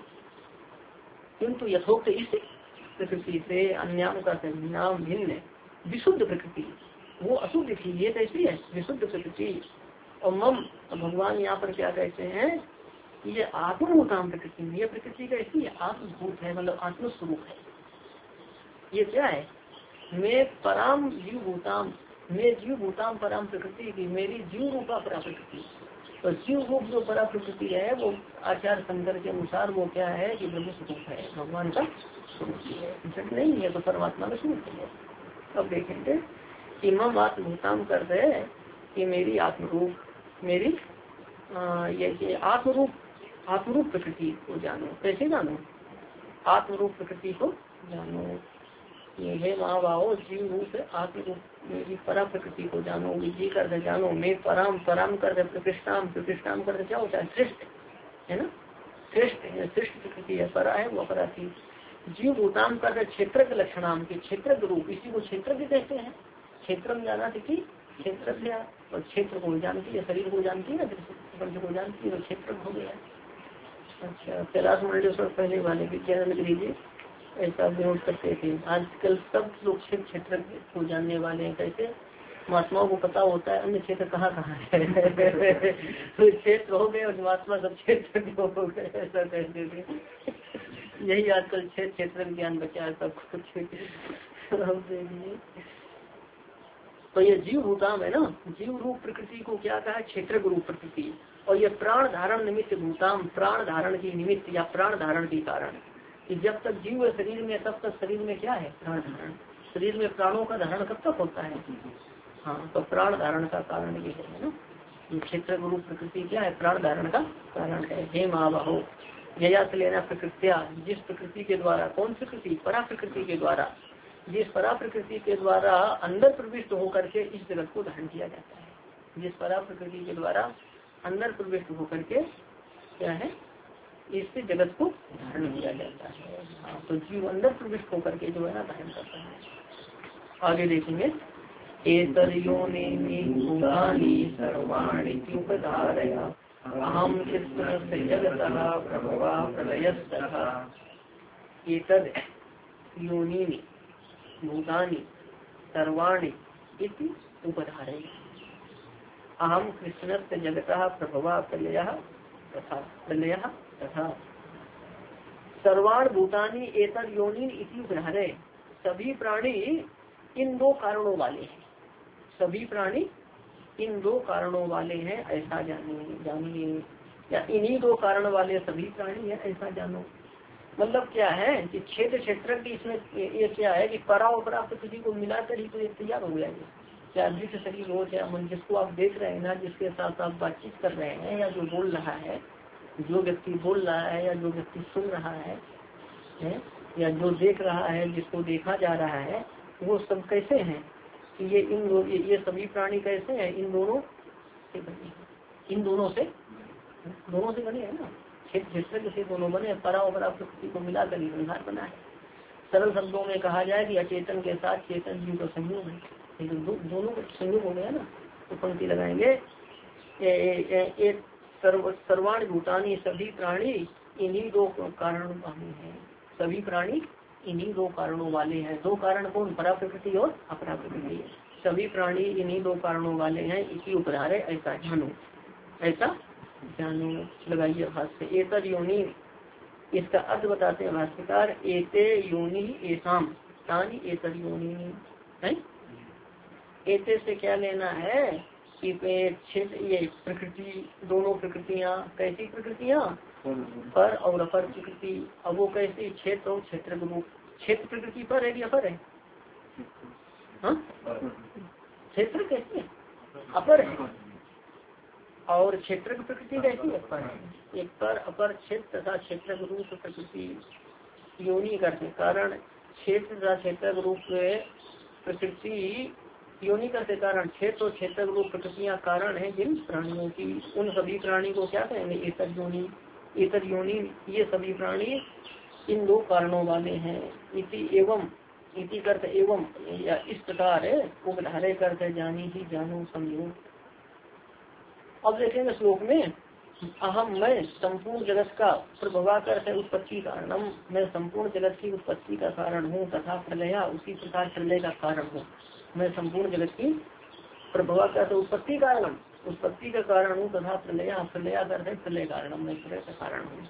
किंतु यथोक्त इस प्रकृति से अन्याम का नाम भिन्न, विशुद्ध प्रकृति वो अशुद्ध थी, ये कैसी है? विशुद्ध प्रकृति। और मम, भगवान यहाँ पर क्या कहते हैं? ये आत्मभूताम प्रकृति, ये प्रकृति कैसी है? आत्मभूत है, मतलब आत्मस्वरूप है। ये क्या है? मैं पराम जीव भूताम, मैं जीव भूताम पराम प्रकृति की, मेरी जीव रूपा परा प्रकृति। तो जीव रूप जो परा प्रकृति है वो आचार्य शंकर के अनुसार वो क्या है कि ब्रह्म स्वरूप है, भगवान का स्वरूप है, जट नहीं है तो परमात्मा का स्वरूप है। अब देखेंगे कि मम आत्मभूताम कर रहे कि मेरी आत्मरूप, मेरी आ, ये आत्मरूप, आत्मरूप प्रकृति को जानो। कैसे जानो? आत्मरूप प्रकृति को जानो। ये है महाबाहो जीव रूप आत्मरूप मेरी परा प्रकृति को जानो। विधि कर जानो। मैं पराम, पराम कर प्रतिष्ठाम, प्रतिष्ठाम कर क्या होता है? श्रेष्ठ है ना, श्रेष्ठ श्रेष्ठ प्रकृति है, परा है वो अपरा थी। जीव भूताम कर क्षेत्र के लक्षणाम के, क्षेत्र रूप, इसी को क्षेत्र भी कहते हैं। क्षेत्र में जाना थी क्षेत्र, और क्षेत्र को जानती है, शरीर को जानती है ना, पंच को जानती है, तो क्षेत्र हो गया। अच्छा, कैलाश मंडलेश्वर पहले वाले विद्यानंद लीजिए ऐसा विरोध करते थे। आजकल सब लोग क्षेत्र क्षेत्र को जानने वाले हैं। कैसे? महात्माओं को पता होता है अन्य क्षेत्र कहाँ कहाँ है तो क्षेत्र हो गए और महात्मा सब क्षेत्र हो गए, ऐसा कहते थे। यही आजकल क्षेत्र क्षेत्र ज्ञान बचा है सब कुछ। तो ये जीव भूताम है ना, जीव रूप प्रकृति को क्या कहा? क्षेत्र रूप प्रकृति। और ये प्राण धारण निमित्त भूताम, प्राण धारण की निमित्त या प्राण धारण के कारण, कि जब तक जीव शरीर में तब तक शरीर में क्या है? प्राण धारण। शरीर में प्राणों का धारण कब तक होता है? हाँ, तो प्राण धारण का कारण ये है ना, क्षेत्र रूप प्रकृति क्या है, प्राण धारण का कारण है। हे महाबाहो, जया से लेना प्रकृतिया, जिस प्रकृति के द्वारा, कौन प्रकृति, परा प्रकृति के द्वारा, जिस परा प्रकृति के द्वारा अंदर प्रविष्ट होकर के इस जगत को धारण किया जाता है, जिस परा प्रकृति के द्वारा अंदर प्रविष्ट होकर के क्या है, इससे जगत को धारण किया जाता है। हाँ, तो जीव अंदर प्रविष्ट होकर के जो है ना धारण करता है। आगे देखेंगे, एतद्योनिनि भूतानि सर्वाणि उपधारय अहं कृष्णस्य जगतः प्रभवः प्रलयस्तः। एतद् योनिनि भूतानि सर्वाणि इति उपधारय अहं कृष्णस्य जगतः प्रभवः प्रलयः तथा प्रलयः तथा। सर्वाण भूतानि एतद् योनिनि इति उपधारय, सभी प्राणी इन दो कारणों वाले हैं, सभी प्राणी इन दो कारणों वाले हैं ऐसा जानिए जानिए या इन्हीं दो कारण वाले सभी प्राणी है ऐसा जानो। मतलब क्या है कि क्षेत्र क्षेत्र की इसमें ये क्या है कि परा और परा प्रकृति को मिलाकर ही तो ये तैयार हो गया है। क्या दृश्य शरीर हो, क्या मन, जिसको आप देख रहे हैं ना, जिसके साथ आप बातचीत कर रहे हैं, या जो बोल रहा है, जो व्यक्ति बोल रहा है, या जो व्यक्ति सुन रहा है, है या जो देख रहा है, जिसको देखा जा रहा है, वो सब कैसे हैं कि ये इन दो ये, ये सभी प्राणी कैसे हैं, इन दोनों से बने, इन दोनों से दोनों से बने है ना, क्षेत्र क्षेत्र से दोनों बने, परा और परा प्रकृति को मिलाकर ही संसार बना है। सरल शब्दों में कहा जाए कि अचेतन के साथ चेतन जीव का संयोग है, लेकिन दो, दोनों का संयोग हो गया ना। तो पंक्ति लगाएंगे, एक सर्व सर्वाण भूतानी, सभी प्राणी इन्हीं दो कारण वाले हैं, सभी प्राणी इन्हीं दो कारणों वाले हैं। दो कारण कौन, परा प्रकृति और अपरा प्रकृति, सभी प्राणी इन्हीं दो कारणों वाले हैं। इसी उपधारे ऐसा जानो, ऐसा जानो। लगाइए भाष्य, एतद् योनि, इसका अर्थ बताते हैं भाष्यकार, एते योनि एसाम तानि एतद् योनि है। एते से क्या लेना है कि क्षेत्र ये प्रकृति, दोनों प्रकृतियां, कैसी प्रकृतियां, पर और अपर प्रकृति। अब वो कैसी, क्षेत्र और क्षेत्र रूप, क्षेत्र प्रकृति पर है कि अपर है, हाँ क्षेत्र कैसी है, अपर है, और क्षेत्र की प्रकृति कैसी है, अपर है। एक पर अपर क्षेत्र तथा क्षेत्र रूप प्रकृति, योनि करते कारण, क्षेत्र तथा क्षेत्र रूप प्रकृति, योनि करते कारण, क्षेत्र और क्षेत्र रूप प्रकृतियां कारण है जिन प्राणियों की, उन सभी प्राणी को क्या कहेंगे, एतद् योनि। एतद् योनि, ये सभी प्राणी इन दो कारणों वाले हैं। इति एवं, इति करते एवं, या इस प्रकार है, उपधारे करते जानी ही जानो समझो। अब देखेंगे श्लोक में, अहम मैं संपूर्ण जगत का, प्रभवा करते उत्पत्ति कारणम, मैं संपूर्ण जगत की उत्पत्ति का कारण हूँ, तथा प्रलया, उसी प्रकार प्रलय का कारण हूँ। मैं संपूर्ण जगत की प्रभवा करते उत्पत्ति कारणम, उत्पत्ति का कारण हूँ, तथा प्रलया, प्रलया करते प्रलय कारणम, मैं प्रलय का कारण हूँ।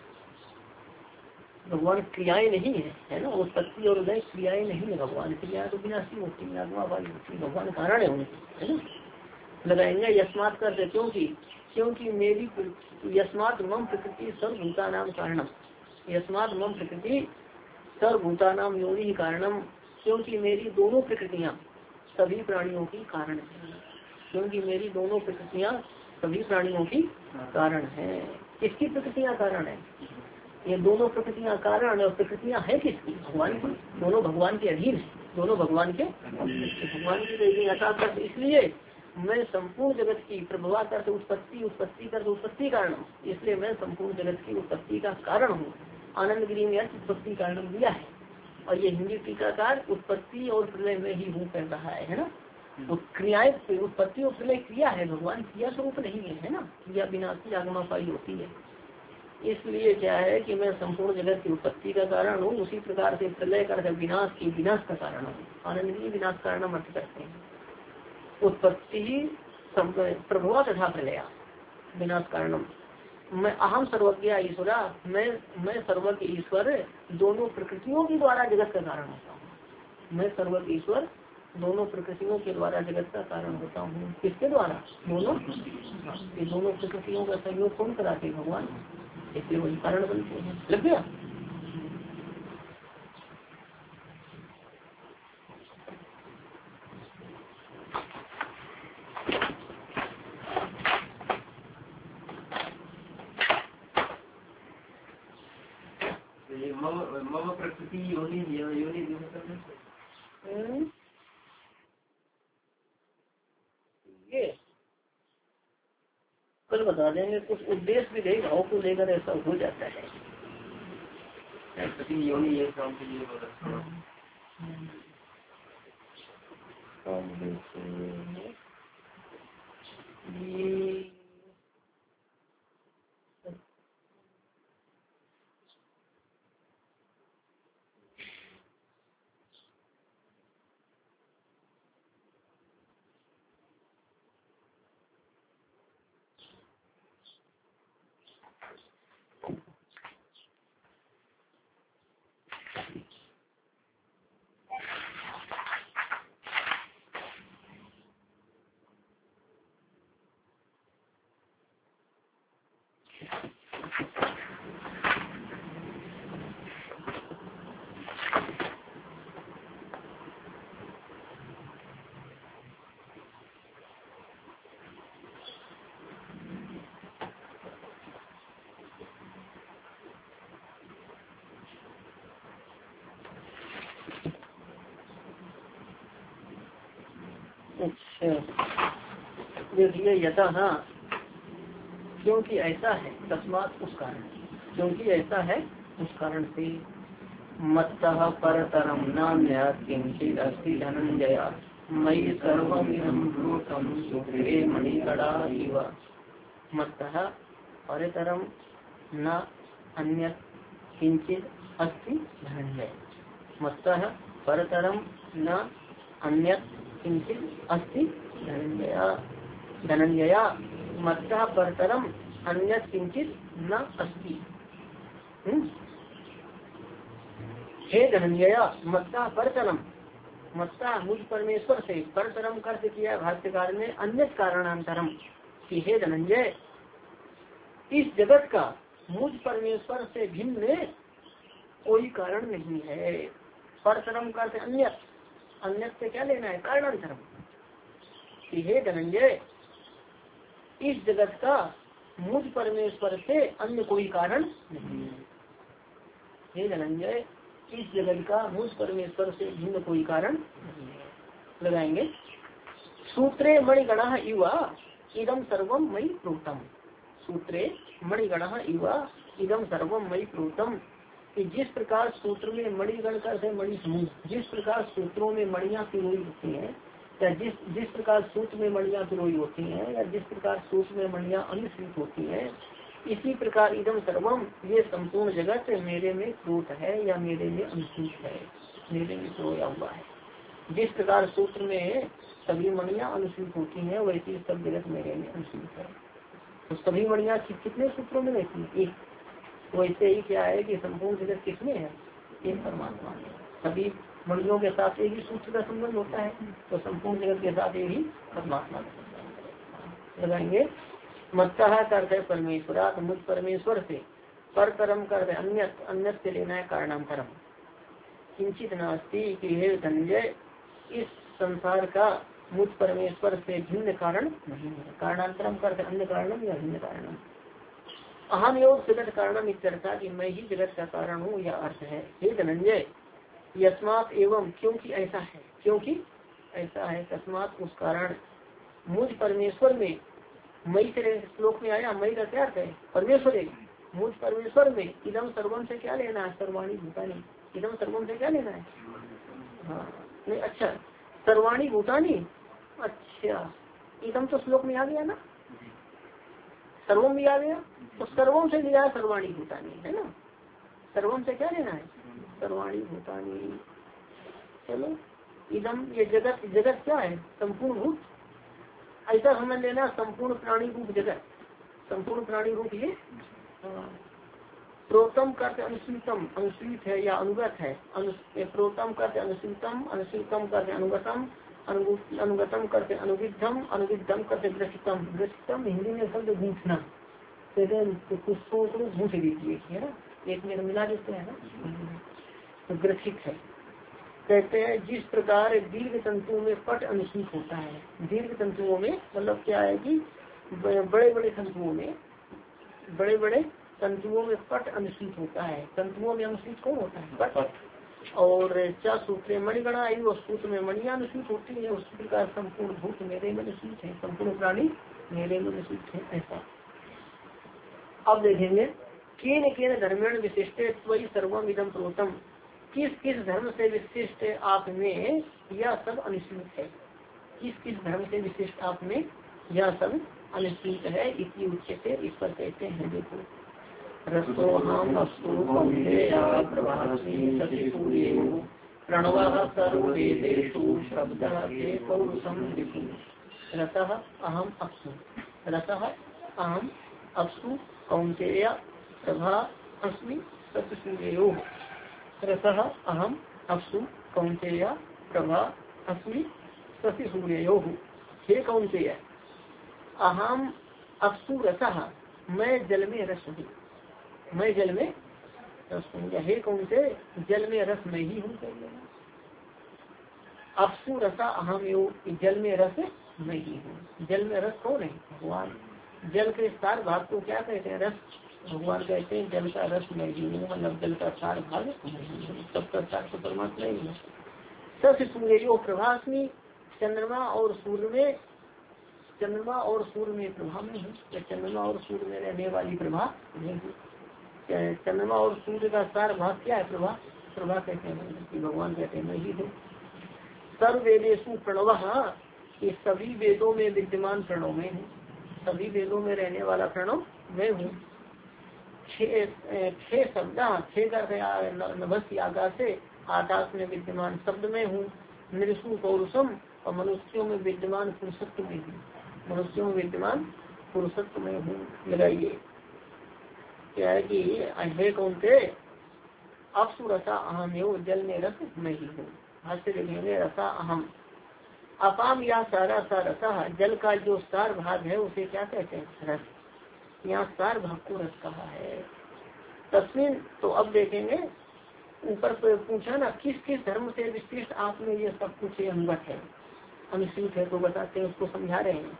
भगवान क्रियाएं नहीं है, है ना, उत्पत्ति और उदय क्रियाएं नहीं है भगवान, क्रिया तो विनाशी होती है, आत्मा वाली होती, भगवान कारण है उनकी, है ना। लगाएंगे यस्मात् करते, क्योंकि, क्योंकि मेरी यस्मात् मम प्रकृति सर्वभूता नाम कारणम, यस्मात् मम प्रकृति सर्वभूता नाम योनि कारणम, क्योंकि मेरी दोनों प्रकृतियां सभी प्राणियों की कारण है, क्योंकि मेरी दोनों प्रकृतियां सभी प्राणियों की कारण है। किसकी प्रकृतियां कारण है, ये दोनों प्रकृतियां कारण, और प्रकृतियां है किसकी, भगवान की, दोनों भगवान के अधीन है, दोनों भगवान के भगवान की अर्थात। इसलिए मैं संपूर्ण जगत की, प्रभवा करते उत्पत्ति, उत्पत्ति करते उत्पत्ति कारण, इसलिए मैं संपूर्ण जगत की उत्पत्ति का कारण हूँ। आनंद गिरी में उत्पत्ति कारण दिया है, और ये हिंदी टीकाकार उत्पत्ति और प्रलय में ही हूँ कर रहा है, है ना। तो क्रियाएं, उत्पत्ति और प्रलय क्रिया है, भगवान क्रिया स्वरूप नहीं है, है ना, क्रिया विनाशी आगमापाई होती है। इसलिए क्या है कि मैं संपूर्ण जगत की उत्पत्ति का कारण हूँ, उसी प्रकार से प्रलय कर विनाश की, विनाश का कारण हूँ। आनंद गिरी विनाश कारण अर्थ करते हैं, उत्पत्ति प्रभुआ तथा प्रलया विनाश कारणम। मैं अहम सर्वज्ञ ईश्वरा, मैं मैं सर्वज्ञ ईश्वर दोनों प्रकृतियों के द्वारा जगत का कारण होता हूँ। मैं सर्वज्ञ ईश्वर दोनों प्रकृतियों के द्वारा जगत का कारण होता हूँ। किसके द्वारा, दोनों, ये दोनों प्रकृतियों का सहयोग कौन कराते, भगवान, इसलिए वही कारण बनते हैं। लग गया। तो ये मम मम प्रकृति योनि योनि दिवस करने से ये कल बता देंगे। कुछ उद्देश्य भी देगा भाव को लेकर ऐसा हो जाता है। प्रकृति योनि ये काम के लिए बता ये अच्छा देखिए यथा हाँ क्योंकि ऐसा है तस्मात उस कारण क्योंकि ऐसा है उस कारण से मत्तः परतरम नान्य किंचित् अस्ति धनंजय मयि सर्वमिदं भूतं सूत्रे मणिकणा इव मत्तः परतरम न अन्यत् किंचित् अस्ति धनंजय मत्तः परतरम न अन्यत् किंचित् अस्ति धनंजय धनंजय मत्तः परतरम अन्यत् किंचित् न अस्ति। हे धनंजय मत्तः परतरम मत्तः मुझ परमेश्वर से परतरम कर्त किया भाष्यकार ने अन्य कारणांतरम कि हे धनंजय इस जगत का मुझ परमेश्वर से भिन्न कोई कारण नहीं है। परतरम कर्त अन्य अन्य से क्या लेना है कारणांतरम कि हे धनंजय इस जगत का मुझ परमेश्वर से अन्य कोई कारण नहीं है। हे धनंजय इस जगत का मुझ परमेश्वर से भिन्न कोई कारण नहीं है। लगाएंगे सूत्रे मणिगणः इव इदम सर्वम मयि प्रोतम सूत्रे मणिगणः इव इदम सर्वम मयि प्रोतम कि जिस प्रकार सूत्र में मणिगण का है मणि समूह जिस प्रकार सूत्रों में मणियां पिरोई होती हैं या जिस जिस प्रकार सूत्र में मणियां पिरोई होती हैं या जिस प्रकार सूत्र में मणियां अनुसृत होती हैं इसी प्रकार इदम सर्वम ये संपूर्ण जगत मेरे में प्रोत है या मेरे में अनुसूत है मेरे में पिरोया हुआ है। जिस प्रकार सूत्र में सभी मणियां अनुसूत होती हैं वैसे सब जगत मेरे में अनुसूत है। तो सभी मणियां कितने सूत्रों में रहती है एक वैसे ही क्या है कि संपूर्ण जगत किसमें है एक परमात्मा में। सभी मणियों के साथ एक ही सूत्र का संबंध होता है तो संपूर्ण जगत के साथ एक ही परमात्मा का संबंध लगाएंगे। मत्तः करते परमेश्वरात मुझ परमेश्वर से परतरम करते अन्य अन्य से लेना है कारणांतरम किंचित नास्ति कि हे धनंजय इस संसार का मुझ परमेश्वर से भिन्न कारण नहीं है। कारणांतरम करते अन्य कारणम या भिन्न कारणम अहम योग जगत कारणम इत्यर्था कि मैं ही जगत का कारण हूँ यह अर्थ है। हे धनंजय यस्मात् एवं क्योंकि ऐसा है क्योंकि ऐसा है तस्मात् उस कारण मुझ परमेश्वर में मई से श्लोक में आया मई का क्या अर्थ है परमेश्वर है। मुझ परमेश्वर में इदम सर्वम से क्या लेना है सर्वाणी भूतानी इदम सर्वम से क्या लेना है हाँ नहीं अच्छा सर्वाणी भूतानी अच्छा इदम तो श्लोक में आ गया ना सर्वम भी आ गया तो सर्वम से लिया सर्वाणी भूतानी है ना सर्वम से क्या लेना है सर्वाणी भूतानी। चलो इदम ये जगत जगत क्या है संपूर्ण भूत ऐसा हमें लेना संपूर्ण प्राणी रूप जगत संपूर्ण प्राणी रूप ये प्रोतम करते अनुसूतम अनुसूत है या अनुगत है प्रोतम करते अनुसूतम अनुसूतम करते अनुगतम अनुगतम करते अनुविद्धम अनुविद्धम करते ग्रसितम ग्रसितम हिंदी में शब्द गूंथना कहते पुष्पों को गूंथ दीजिए है ना एक में मिला देते हैं ना तो ग्रसित है। कहते हैं जिस प्रकार दीर्घ तंतुओं में पट अनुसूत होता है दीर्घ तंतुओं में मतलब क्या है कि बड़े बड़े तंतुओं में बड़े बड़े तंतुओं में पट अनुसूत होता है। तंतुओं में अनुसूत कौन होता है? पट। और चा सूत्रे मणिगणा आई, वो सूत्र में मणियां अनुसूत होती है। उस प्रकार संपूर्ण भूत मेरे में अनुसूत है, संपूर्ण प्राणी मेरे में अनुसूत है। ऐसा अब देखेंगे केन केन धर्मेण विशिष्टे त्वयि सर्वम इदम प्रोतम, किस किस धर्म से विशिष्ट आप में यह सब अनुसूत है। किस किस धर्म से विशिष्ट आप में यह सब अनुसूत है, इसी उच्चते इस पर कहते हैं। देखो रसो हम अस्तु प्रणवः सर्ववेदेषु शब्दः ते पौरुषं विभु। रसः अहम अप्सु, रसः अहम अप्सु कौन्तेय प्रभा अस्मि सत्यसूर्ययोः। रसः अहम अप्सु कौन्तेय प्रभा अस्मि सत्यसूर्ययोः। हे कौन्तेय, अहम अप्सु रसः, मैं जल में रस हूँ, मैं जल में रस हूँ। हे कौन्तेय, जल में रस मैं ही हूँ। अप्सु रसा अहम यो, जल में रस मैं ही हूँ। जल में रस कौन है? भगवान। जल के सार भाग को क्या कहते हैं? रस। भगवान कहते हैं जल का रस मैं ही हूँ, मतलब जल का सार भाग मैं ही हूँ, सबका सार तो परमात्मा ही है। सच सूर्य जो प्रभास्मी, चंद्रमा और सूर्य में, चंद्रमा और सूर्य में प्रभा में हूँ। चंद्रमा और सूर्य में रहने वाली प्रभा नहीं हूँ। चंद्रमा और सूर्य का सार भाग क्या है? प्रभा। प्रभा कहते हैं, भगवान कहते हैं मैं ही हूँ। सर्व वेदेषु प्रणवः, ये सभी वेदों में विद्यमान प्रणव में हूँ, सभी वेदों में रहने वाला प्रणव मैं हूँ। छह शब्द, छह का नभस्य आकाश से, आकाश में विद्यमान शब्द में हूँ। नृषु पौरुषम, और मनुष्यों में विद्यमान पुरुषत्व में हूँ, मनुष्यों में विद्यमान पुरुषत्व में हूँ। लगाइए क्या है कि हे कौन्तेय, अप्सु रसा अहम यो, जल में रस मैं ही हूँ। हास्य देखेंगे रसा अहम, अपाम या सारा सा रसा, जल का जो सार भाग है उसे क्या कहते हैं? रस। यहाँ सार भाग को रस कहा है। तस्वीर तो अब देखेंगे ऊपर पूछा ना, किस किस धर्म से विशिष्ट आप में ये सब कुछ अनुगत है, अनुसूत है, तो बताते हैं, उसको समझा रहे हैं।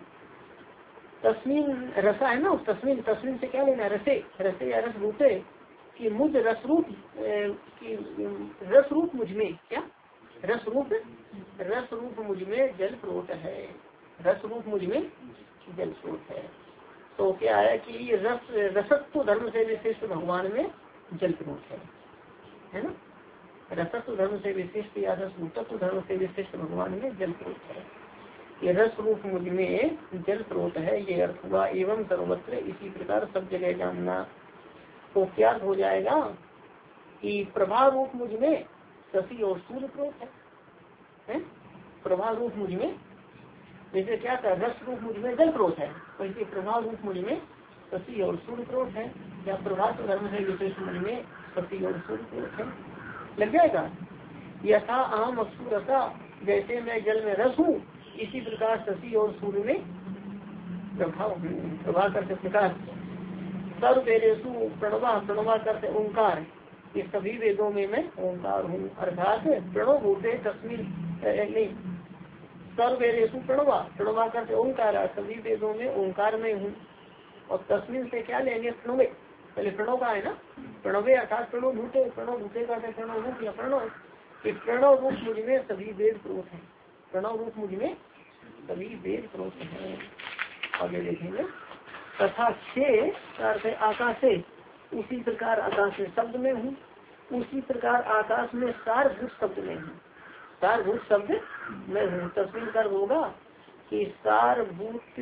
तस्मीन रसा है ना, उस तस्मीन तस्मीन से क्या लेना? रसे, रसे या रस रूपे कि मुझ रस रूप की, रस रूप मुझ में क्या? रस रूप, रस रूप मुझ में जल स्रोत है, रस रूप मुझ में जल स्रोत है। तो क्या है कि रस, रसत्व धर्म से विशिष्ट भगवान में जल स्रोत है, है ना। रसत्व धर्म से विशिष्ट या रस रूपत्व धर्म से विशिष्ट भगवान में जल स्रोत है। ये रस रूप मुझ में जल स्रोत है, ये अर्थ हुआ। एवं सर्वत्र, इसी प्रकार सब जगह जानना। तो क्या हो जाएगा कि प्रभा रूप मुझ में शशि और सूर्य स्रोत है, है? प्रभा रूप मुझ में, जैसे क्या था, रस रूप मुझ में जल स्रोत है, वैसे प्रभा रूप मुझ में शशि और सूर्य स्रोत है, या प्रभात धर्म से विशेष मुझ में शशि और सूर्य स्रोत है। लग जाएगा। यथा आम अप्सु रसा, जैसे मैं जल में रस हूँ, इसी प्रकार शशि और सूर्य में प्रभा हूँ, प्रभा करते प्रकाश। सर्व वेदेषु प्रणवा, प्रणवा करते ओंकार, ये सभी वेदों में मैं ओंकार हूँ। अर्थात प्रणव होते तस्वीर नहीं, सर्व वेदेषु प्रणवा, प्रणवा करते ओंकार, सभी वेदों में ओंकार में हूँ। और तस्वीर से क्या लेंगे? प्रणवे, पहले प्रणव का है ना, प्रणवे अर्थात प्रणव भूते, प्रणव भूते का प्रणव रूप या प्रणव, प्रणव रूप मुझ में सभी वेद प्रोत है, प्रणव रूप मुझ में सभी वेद प्रोत है। आगे देखेंगे। तथा छे आकाश से, उसी प्रकार आकाश में शब्द में हूँ, उसी प्रकार आकाश में सारभूत शब्द में हूँ, सारभूत शब्द में हूँ। तस्वीर कर होगा कि सारभूत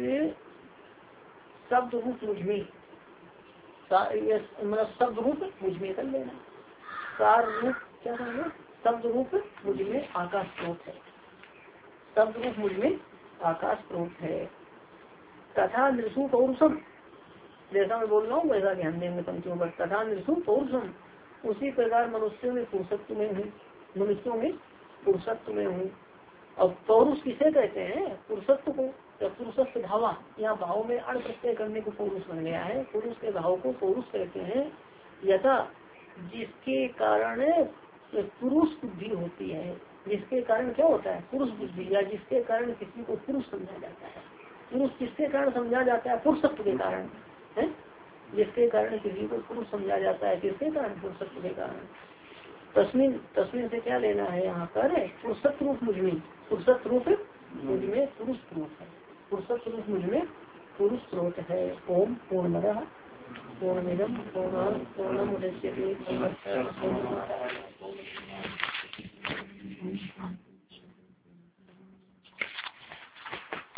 शब्द रूप मुझ में, मतलब शब्द रूप मुझ में कर लेना। सार रूप क्या कहेंगे? शब्द रूप मुझ में आकाश स्रोत है, शब्द रूप मुझ में आकाश स्रोत है। तथा नृषु पौरुषम, जैसा मैं बोल रहा हूँ वैसा ध्यान देंगे पंक्तियों पर। तथा नृषु पौरुषम, उसी प्रकार मनुष्यों में पुरुषत्व में हूँ, मनुष्यों में पुरुषत्व में हूँ। और पौरुष किसे कहते हैं? पुरुषत्व को। तो पुरुषत्व भावा, यहाँ भाव में अण प्रत्यय करने को पौरुष बन गया है, पुरुष के भाव को पौरुष कहते हैं। यथा जिसके कारण पुरुष बुद्धि होती है, जिसके कारण क्या होता है? पुरुष बुद्धि, या जिसके कारण किसी को पुरुष समझा जाता है। पुरुष किसके कारण समझा जाता है? पुरुषत्व के कारण है। जिसके कारण किसी को पुरुष समझा जाता है। किसके कारण? पुरुषत्व के कारण। तस्मिन तस्मिन से क्या लेना है यहाँ पर? पुरुषत्व रूप मुझ में, पुरुषत्व रूप मुझ में पुरुष स्रोत है, पुरुषत्व रूप मुझ में पुरुष स्रोत है। ओम पूर्णमदः पूर्णमिदं पूर्णात् पूर्णमुदच्यते पूर्णस्य पूर्णमादाय